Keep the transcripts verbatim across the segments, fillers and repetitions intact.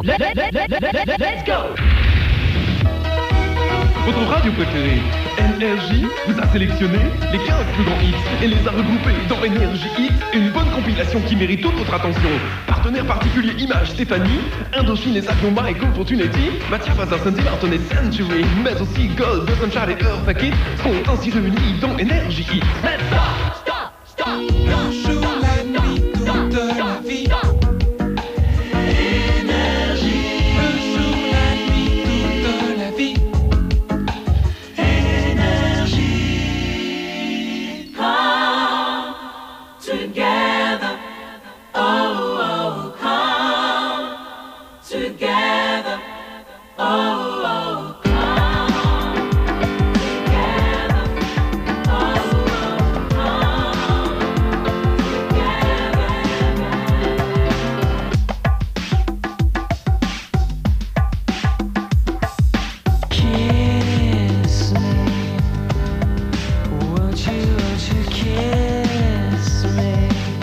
Let, let, let, let, let, let, let's go. Votre radio préférée, Énergie, vous a sélectionné les quinze plus grands hits et les a regroupés dans Énergie Hits, une bonne compilation qui mérite toute votre attention. Partenaires particuliers Image Stéphanie, Indochine et Saklomba et Cole Fortunetti, Mathias Vasarsanti, Martin et Century, mais aussi Gold, The Sunshine et Eartha Kitt sont ainsi réunis dans Énergie Hits. Let's stop, stop, stop, Un jour la nuit, toute la vie. Together, oh, oh, come together, oh, oh, come together, oh, oh, come together. Kiss me, won't you, won't you kiss me?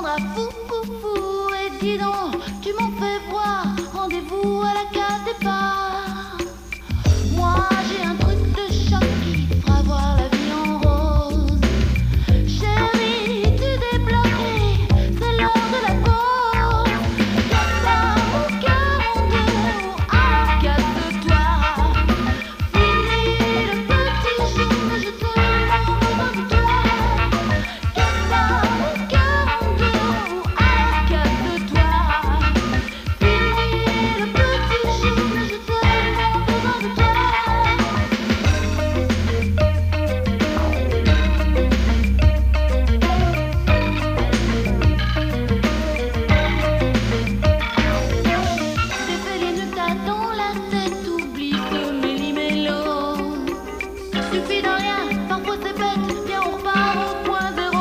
rendra fou, fou, fou. Et dis donc, tu m'en fais voir. Rendez-vous à la case départ. Moi, j'ai un truc de choc qui fera voir la vie en rose. Chérie, tu débloques, c'est l'heure de la pause. Y'a pas mon cœur en deux, alors casse-toi. Fini le petit jeu, mais je te demande besoin de toi. Y'a pas mon cœur en deux, alors casse-toi. Fini le petit jeu, mais je te demande besoin de toi. J'ai fait les nœuds que t'as dans la tête, oublie ce méli-mélo. Suffit de rien, parfois c'est bête, viens on repart au point zéro.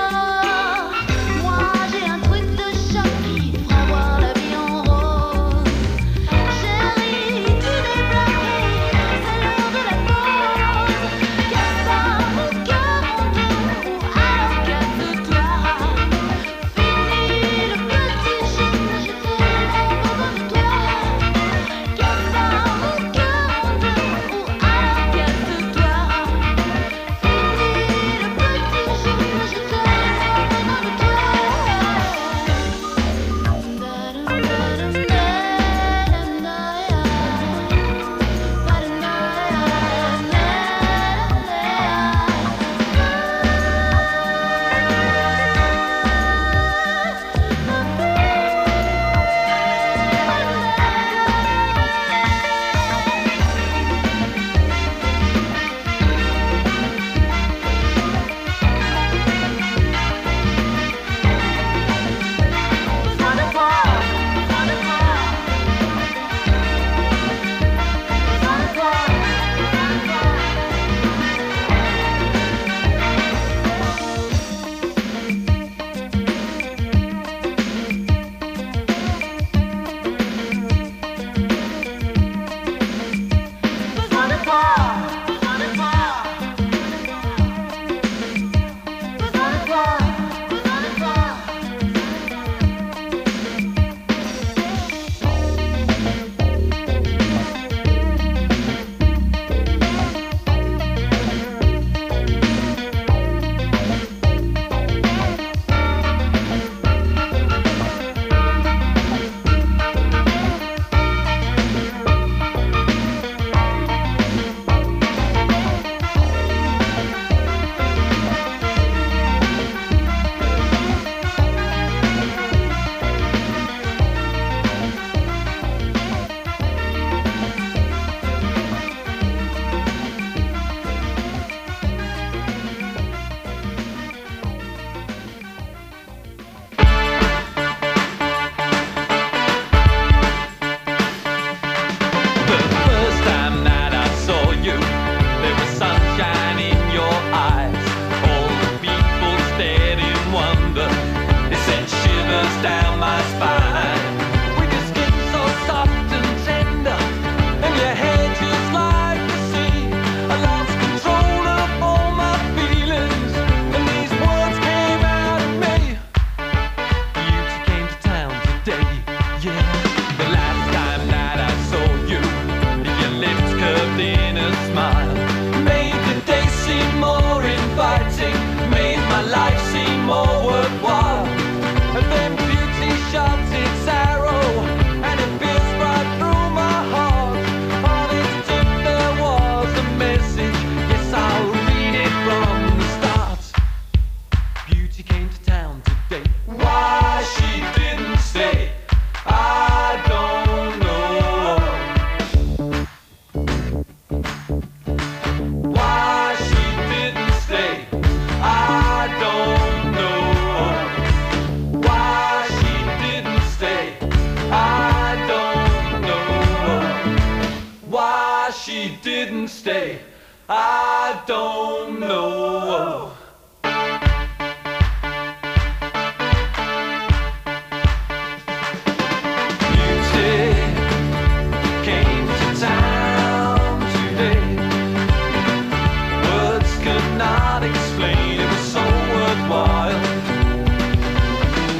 Moi j'ai un truc de choc qui fera voir la vie en rose. Chérie, tu débloques, c'est l'heure de la pause. Y'a pas mon cœur en deux, alors casse-toi. Fini le petit jeu, je te demande besoin de toi. Y'a pas mon cœur en deux, alors casse-toi. Fini le petit jeu, je te demande besoin de toi. Besoin de toi, besoin de toi. Besoin de toi, besoin de toi. Besoin de toi, besoin de toi. Besoin de toi, besoin de toi. The first time that I saw you, there was sunshine in your eyes. All the people stared in wonder. It sent shivers down my spine. With your skin so soft and tender, and your hair just like the sea, I lost control of all my feelings, and these words came out of me. Beauty came to town today, yeah. The last time that I saw you, your lips curved in a smile, made the day seem more inviting, made my life seem more worthwhile. And then beauty shot its arrow, and it pierced right through my heart. On its tip there was a message, yes I'll read it from the start. Beauty came to town today. Why she didn't stay, I don't know. Why she didn't stay, I don't know. Why she didn't stay, I don't know. Why she didn't stay, I don't know. Beauty came to town today. Words could not explain, it was so worthwhile.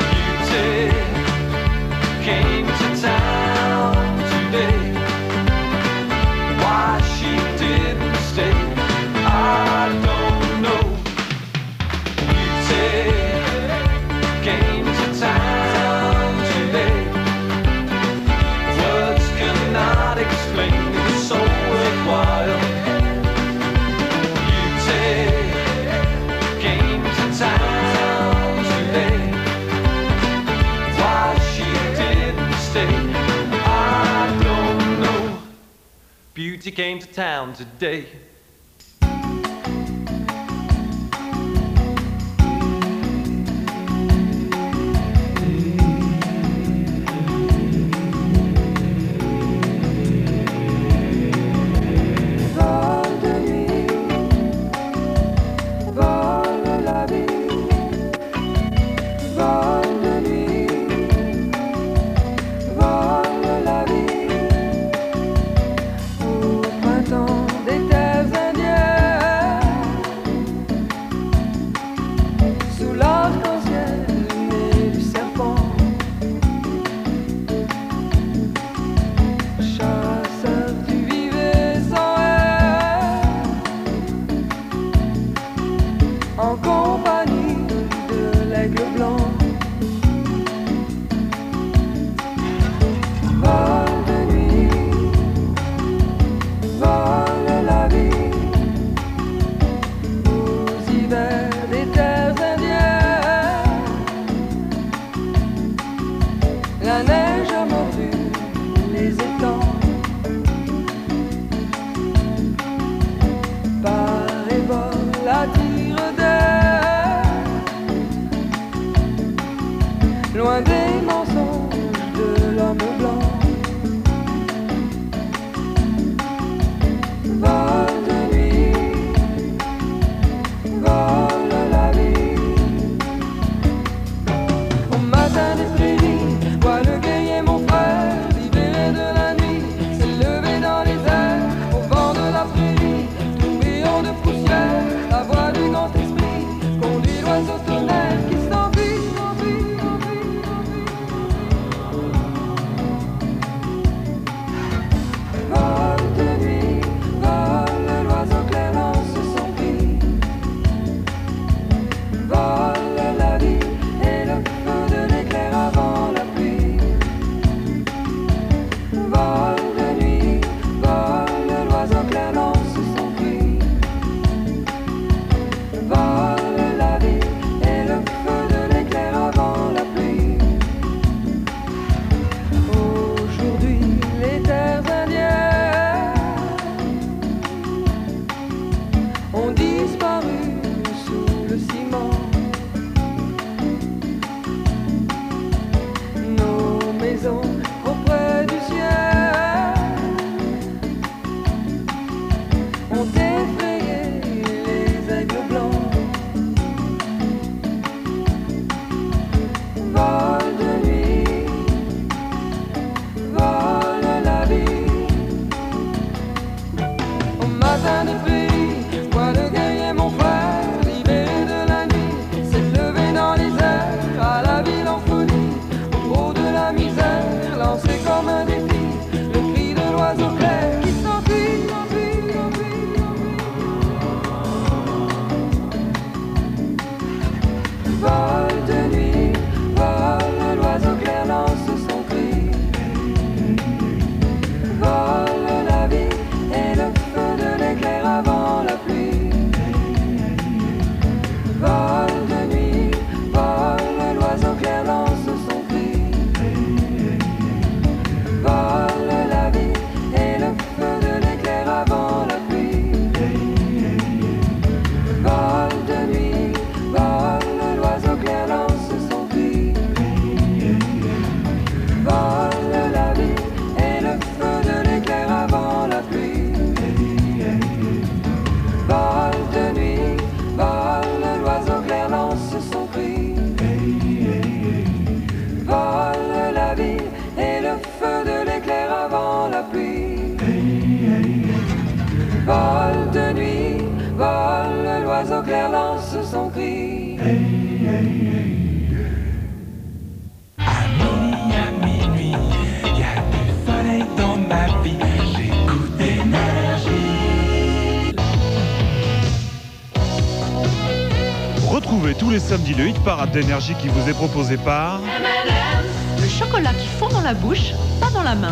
Beauty came to town today. Loin des mensonges de l'homme blanc, vol de nuit, vole la vie. Au matin des prairies, vois le guerrier mon frère, libéré de la nuit, s'élever dans les airs, au vent de la prairie, tourbillon de poussière, la voix du grand esprit, conduit l'oiseau tonnerre qui s'enfuit. Auprès du ciel, ont effrayé les aigles blancs. Vol de nuit, vole la vie. Au matin des prairies, vois le guerrier mon frère, libéré de la nuit, s'élever dans les airs, à la ville en folie, au haut de la misère, lancé comme un défi, le cri de l'oiseau clair qui s'enfuit, s'enfuit, s'enfuit. Vol de nuit, vole, l'oiseau clair lance son cri. Vole la vie et le feu de l'éclair avant la pluie. Vol de nuit, vole, l'oiseau clair lance son cri. Vole la vie et le feu de l'éclair avant la pluie. Vol de nuit, vole, l'oiseau clair lance son cri. Vole la vie et le feu de l'éclair avant la pluie. Vol de nuit, vole, l'oiseau clair lance son cri. Vole la vie et le feu de l'éclair avant la pluie. Vol de nuit, vole, l'oiseau clair lance son cri. À minuit, à minuit, y a du soleil dans ma vie. J'écoute Énergie. Retrouvez tous les samedis le hit parade d'énergie qui vous est proposé par Le chocolat qui fond dans la bouche, pas dans la main.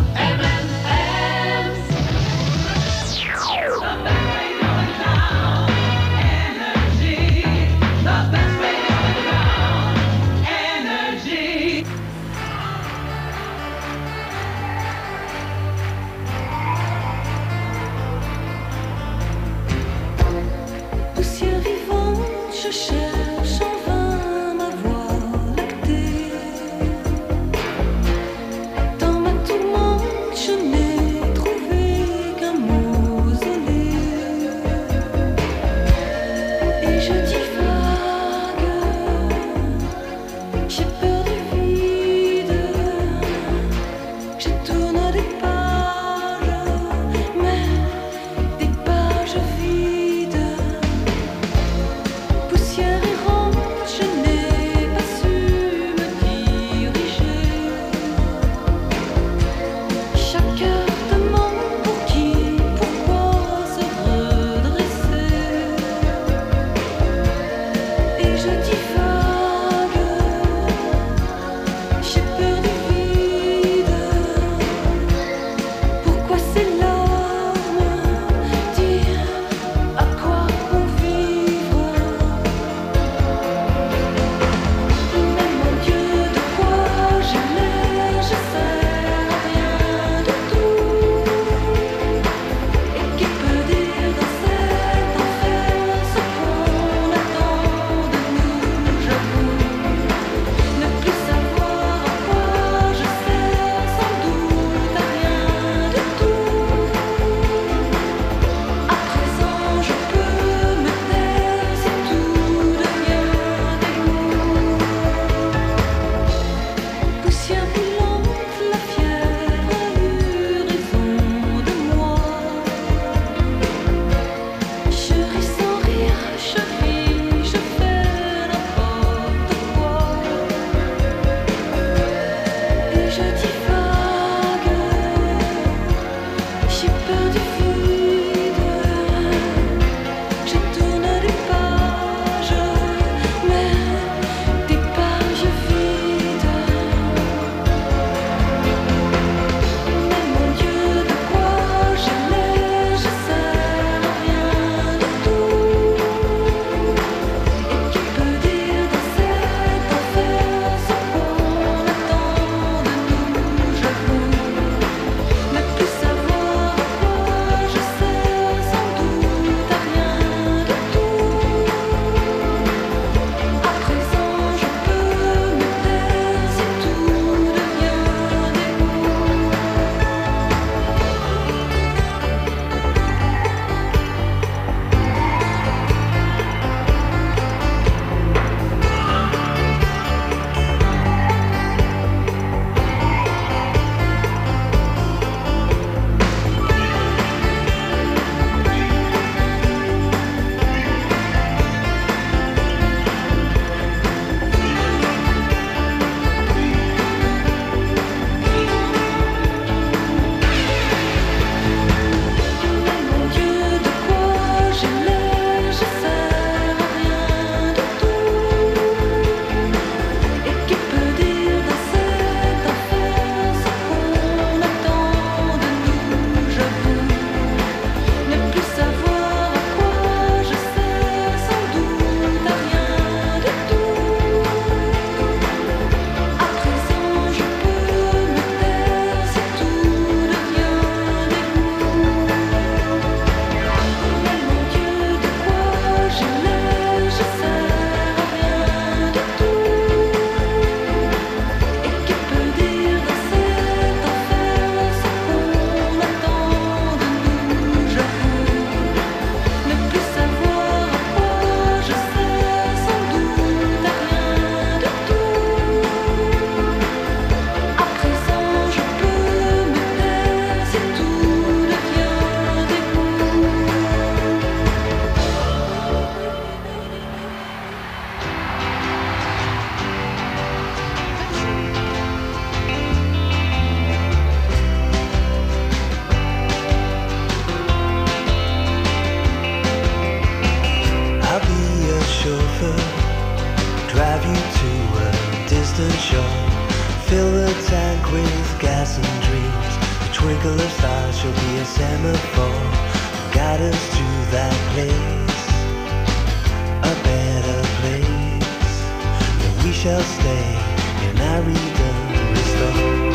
shall be a semaphore, guide us to that place, a better place, where we shall stay in our Eden restored.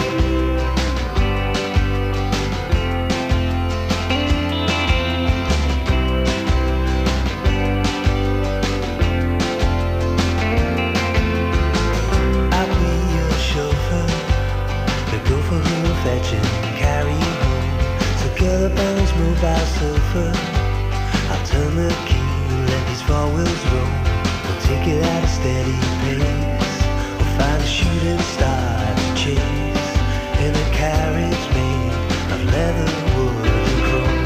Fetch and carry you home. So get up on this mobile sofa. I'll turn the key, let these four wheels roll. We'll take it at a steady pace. We'll find a shooting star to chase in a carriage made of leather, wood, and chrome.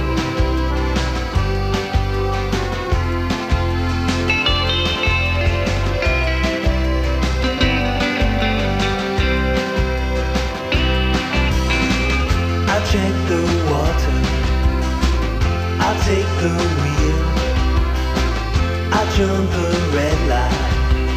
I'll check the water, I'll take the wheel, I'll jump a red light.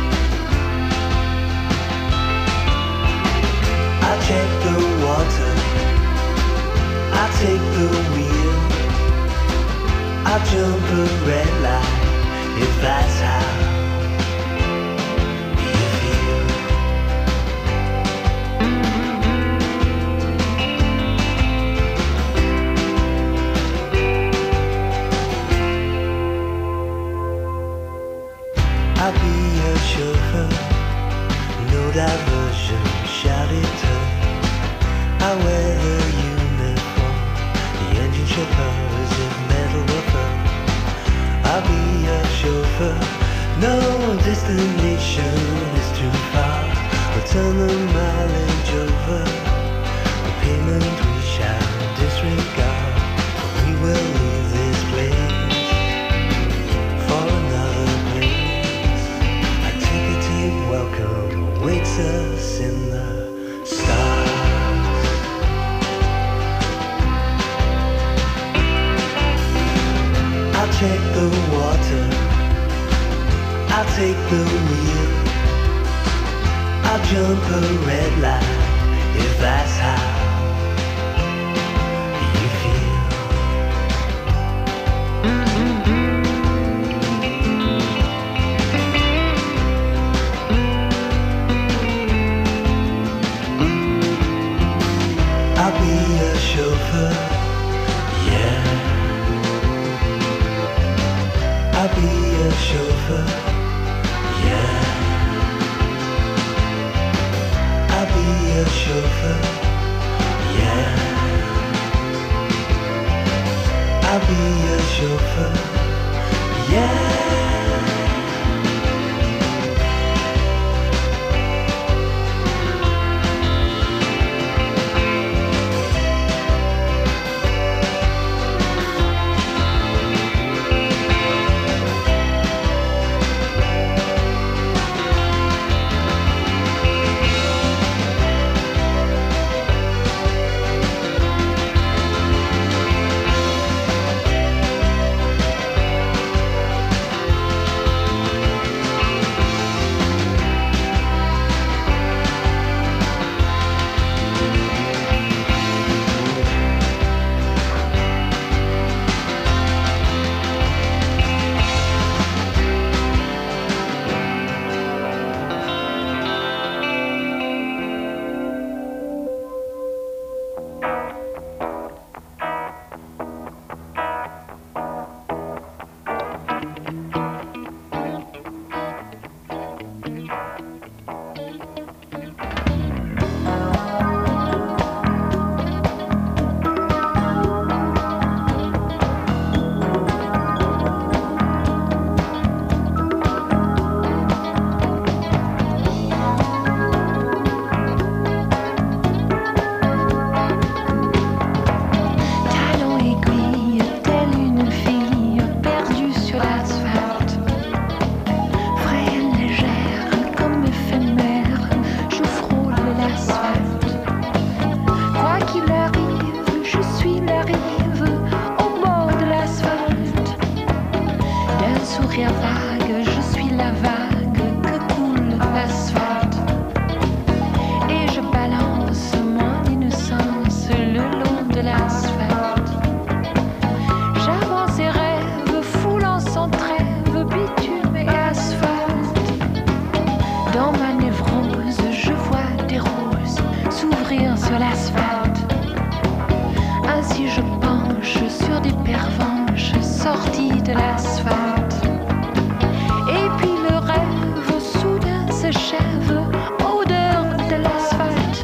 I'll check the water, I'll take the wheel, I'll jump a red light, if that's how I'll be a chauffeur, no diversion, shouted turn. I wear the uniform, the engine chauffeurs if metal were fur. I'll be a chauffeur, no destination is too far. We'll turn the mileage over, the payment we shall disregard. We will leave this place for another place. Welcome awaits us in the stars. I'll check the water, I'll take the wheel, I'll jump a red light, if that's how you feel. I'll be a chauffeur, yeah. I'll be a chauffeur, yeah. I'll be a chauffeur, yeah. I'll be a chauffeur, yeah. sur l'asphalte. Ainsi je penche sur des pervenches sorties de l'asphalte. Et puis le rêve soudain s'achève, odeur de l'asphalte.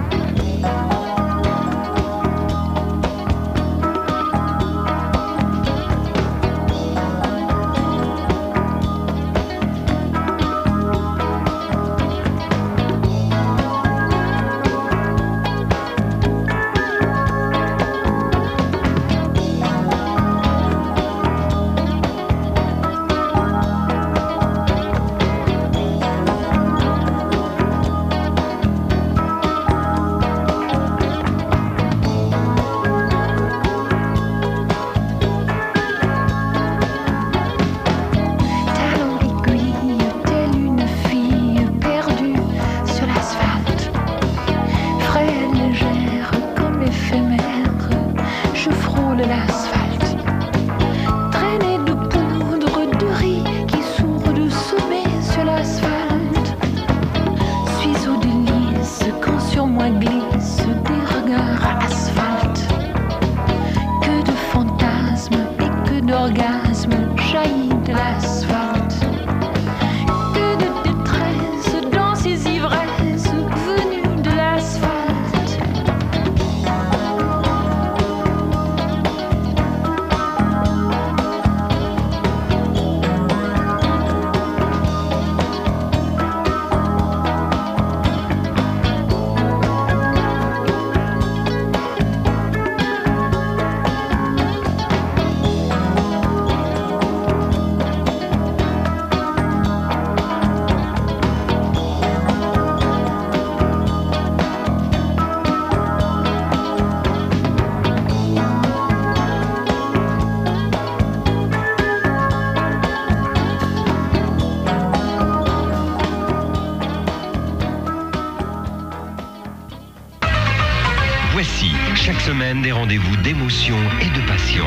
Des rendez-vous d'émotion et de passion.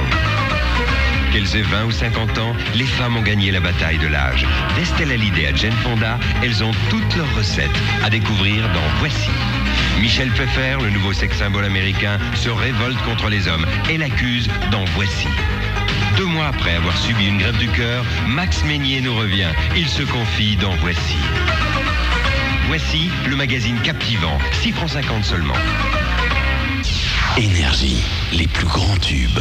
Qu'elles aient vingt ou cinquante ans, les femmes ont gagné la bataille de l'âge. D'Estelle Hallyday à Jane Fonda, elles ont toutes leurs recettes à découvrir dans Voici. Michel Pfeiffer, le nouveau sex symbole américain, se révolte contre les hommes et l'accuse dans Voici. Deux mois après avoir subi une grève du cœur, Max Meignier nous revient. Il se confie dans Voici. Voici le magazine captivant, six francs cinquante seulement. Énergie, les plus grands tubes.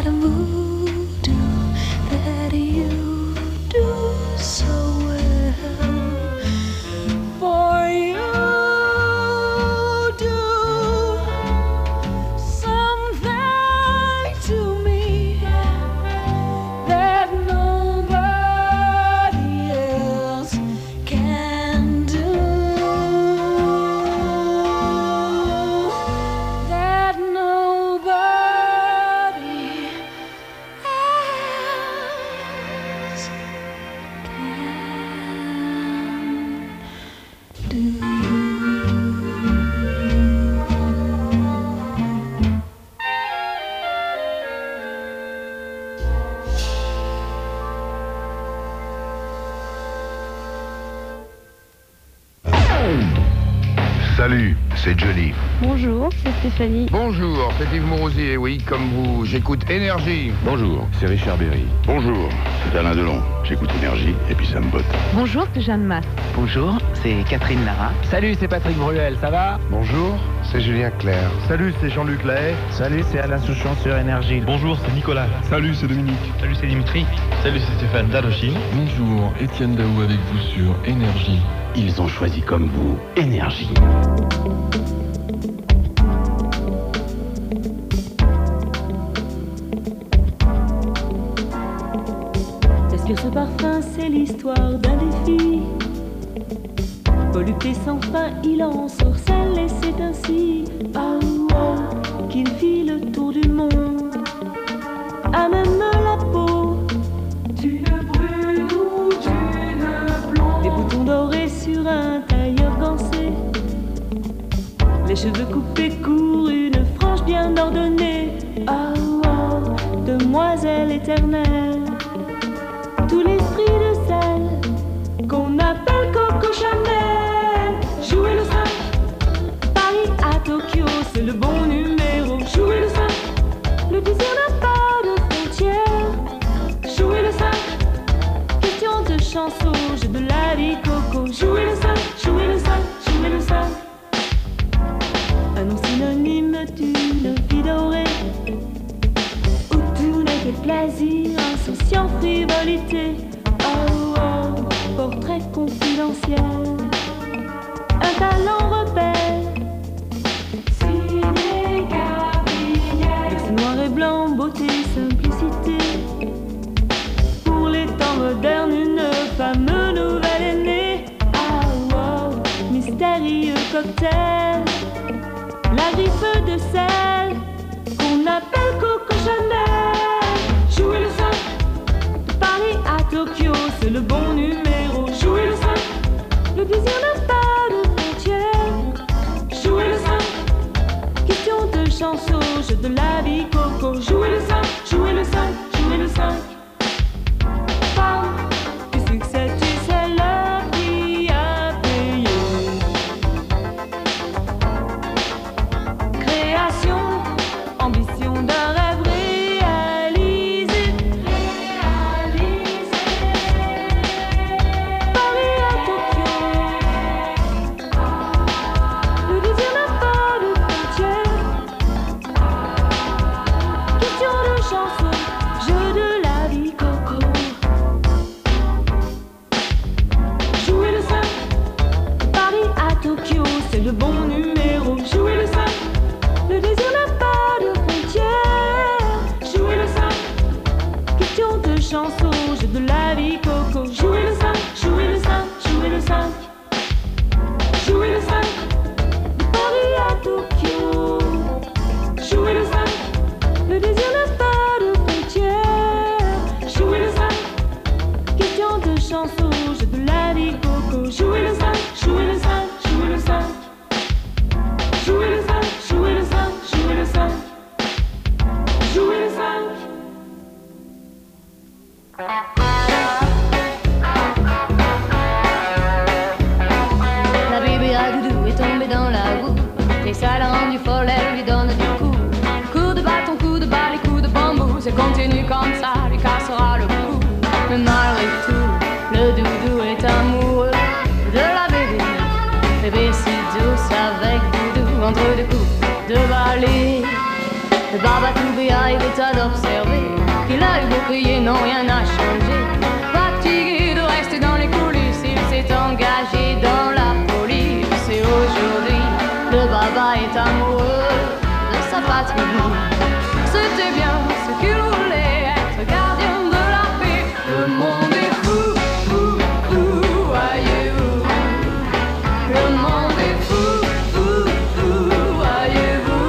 kind of voodoo that you do so well. For you do something to me that nobody else can do. That nobody else can do. Salut, c'est Johnny. Bonjour, c'est Stéphanie. Bonjour, c'est Yves Mourousier, oui, comme vous, j'écoute Énergie. Bonjour, c'est Richard Berry. Bonjour, c'est Alain Delon. J'écoute Énergie et puis ça me botte. Bonjour, c'est Jeanne Masse. Bonjour, c'est Catherine Lara. Salut, c'est Patrick Bruel, ça va? Bonjour, c'est Julien Clerc. Salut, c'est Jean-Luc Lahaye. Salut, c'est Alain Souchon sur Énergie. Bonjour, c'est Nicolas. Salut, c'est Dominique. Salut, c'est Dimitri. Salut, c'est Stéphane Dadochine. Bonjour, Étienne Daou avec vous sur Énergie. Ils ont choisi comme vous Énergie. Est-ce que ce parfum, c'est l'histoire d'un défi? Volupté sans fin, il en sorcelle et c'est ainsi, oh, oh, qu'il fit le tour du monde. À même la peau, d'une brune ou d'une blonde. Des boutons dorés sur un tailleur gancé. Les cheveux coupés courts, une frange bien ordonnée. Oh, oh, demoiselle éternelle. Tout l'esprit de celle qu'on appelle Coco Chanel. Jouer le cinq, Paris à Tokyo, c'est le bon numéro. Jouer le cinq, le désir n'a pas de frontières. Jouer le cinq, question de chanson, jeu de la vie Coco. Jouer le cinq, jouer le cinq, jouer le cinq. Un nom synonyme d'une vie dorée, où tout n'est que plaisir, insouciant, frivolité. Oh, oh, portrait confidentiel. Un talent rebelle, signé Gabriel. Luxe noir et blanc, beauté, simplicité. Pour les temps modernes, une femme nouvelle est née. Oh, oh, mystérieux cocktail. La griffe de sel qu'on appelle Coco Chanel. Jouer le cinq, de Paris à Tokyo, c'est le bon numéro. Jouer le cinq, le désir n'a pas de frontières. Jouer le cinq, question de chanson, jeu de la vie Coco. Jouer le cinq, jouer le cinq, jouer le cinq. Femme du succès, tu sais le prix à payer. Création, ambition d'un rêve réalisé. Réalisé. Paris à Tokyo. Le désir n'a pas de frontières. Question de chanson, jeu de la vie Coco. Jouer le cinq, Paris à Tokyo, c'est le bon numéro. Jouer le cinq, le désir n'a pas de frontières. Jouer le cinq, question de chanson, jeu de la vie Coco. Jouer le cinq, jouer le cinq, jouer le cinq. Jouer le cinq, de Paris à Tokyo. Jouer le cinq, le désir n'a pas de frontières. Jouer le cinq, question de chanson, jeu de la vie Coco. Jouer le cinq, jouer le cinq, jouer le cinq. Jouer le cinq, jouer le cinq, jouer le cinq. Jouer le cinq. La bébé à doudou est tombée dans la boue et ça l'a rendue folle, elle lui donne du coup. Coup de bâton, coup de balle et coup de bambou. Ça continue comme ça, lui cassera le cou. Mais malgré tout, le doudou est amoureux de la bébé. Bébé si douce avec doudou entre deux coups de balai. Le Babatou Béa il est à l'observer. Il a eu beau crier, non, rien n'a changé. Fatigué de rester dans les coulisses, il s'est engagé dans la police. Et aujourd'hui, le baba est amoureux de sa patrie. C'était bien ce qu'il voulait, être gardien de la paix. Le monde est fou, fou, fou, voyez-vous. Le monde est fou, fou, fou, voyez-vous.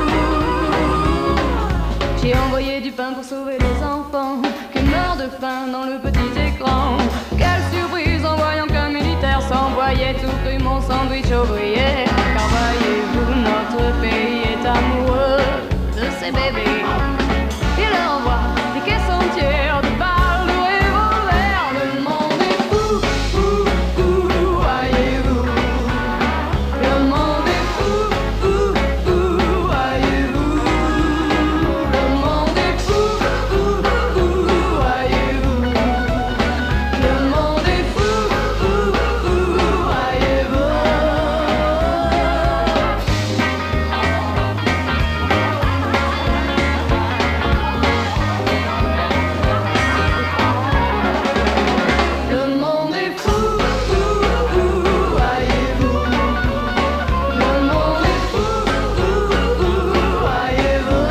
J'ai envoyé du pain pour sauver les enfants qui meurent de faim dans le petit écran. Quelle surprise en voyant qu'un militaire s'envoyait tout cru mon sandwich ouvrier. Car voyez-vous, notre pays est amoureux de ses bébés. Il leur envoie des caisses entières de balles de revolver. Le monde est fou, fou, fou, voyez-vous. Le monde est fou, fou, fou, voyez-vous. Le monde est fou, fou, fou, voyez-vous. Le monde est fou, fou, fou, voyez-vous. Le monde est fou, fou, fou, voyez-vous. Le monde est fou, fou, fou, voyez-vous.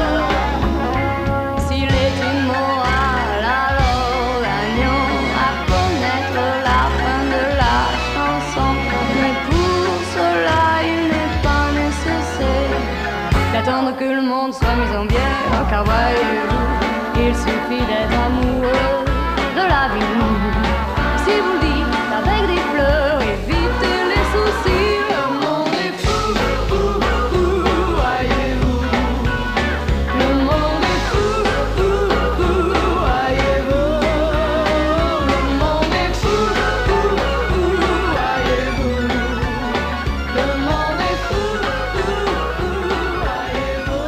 S'il est une morale, alors gagnons à connaître la fin de la chanson. Mais pour cela, il n'est pas nécessaire d'attendre que le monde soit mis en bière. Car voyez-vous, il suffit d'être amoureux de la vie. Si vous le dites avec des fleurs, évitez les soucis. Le monde est fou, fou, fou, voyez-vous. Le monde est fou, fou, fou, voyez-vous. Le monde est fou, fou, fou, voyez-vous. Le monde est fou, fou, fou, voyez-vous.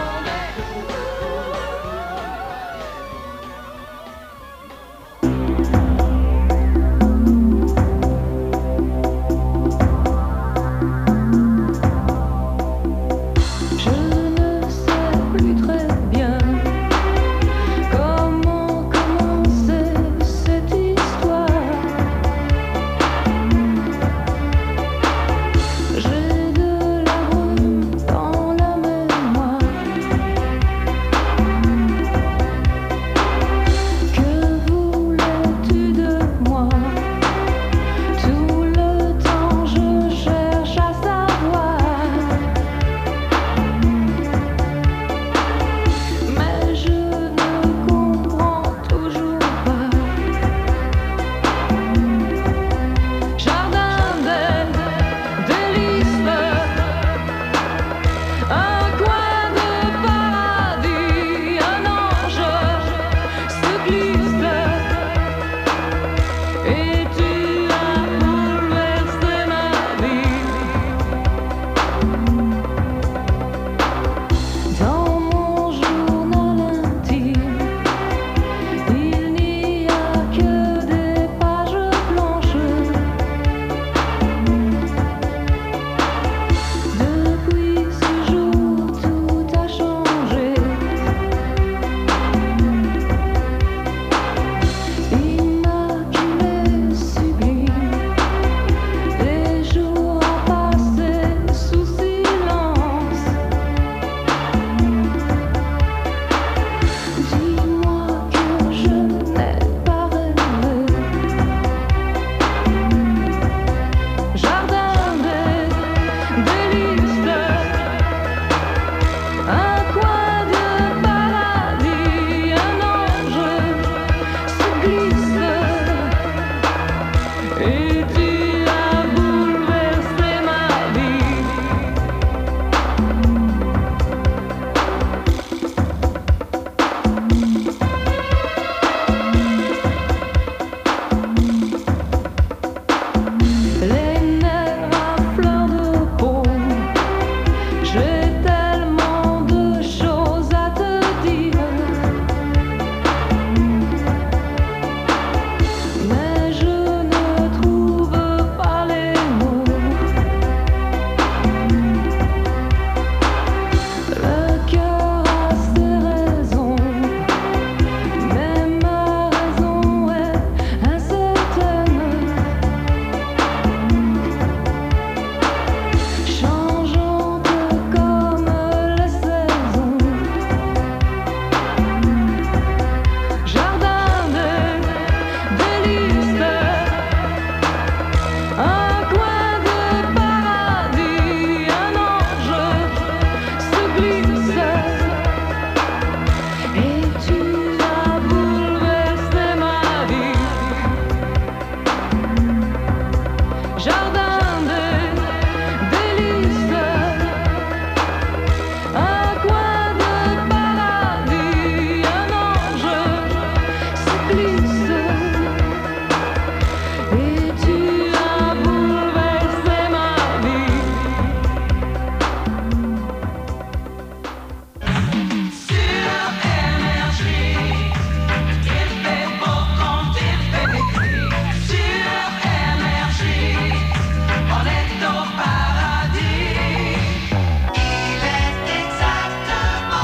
Le monde est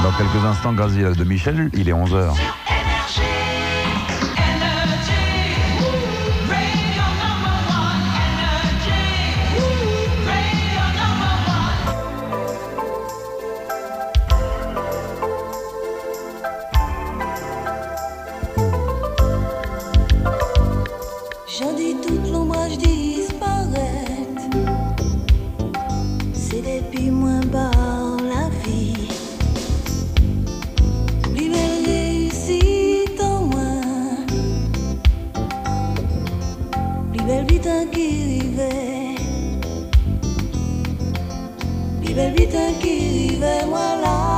Dans quelques instants, Graziella de Michel, il est onze heures. J'en dis toute l'ombrage disparaît. C'est depuis moins bas la vie. Plus belle réussite en moi. Plus belle vite qui rivait. Plus belle vite qui rivait, moi là.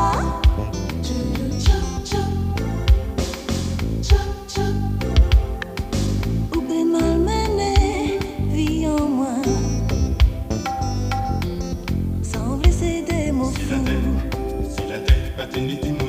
Si la terre, si la terre,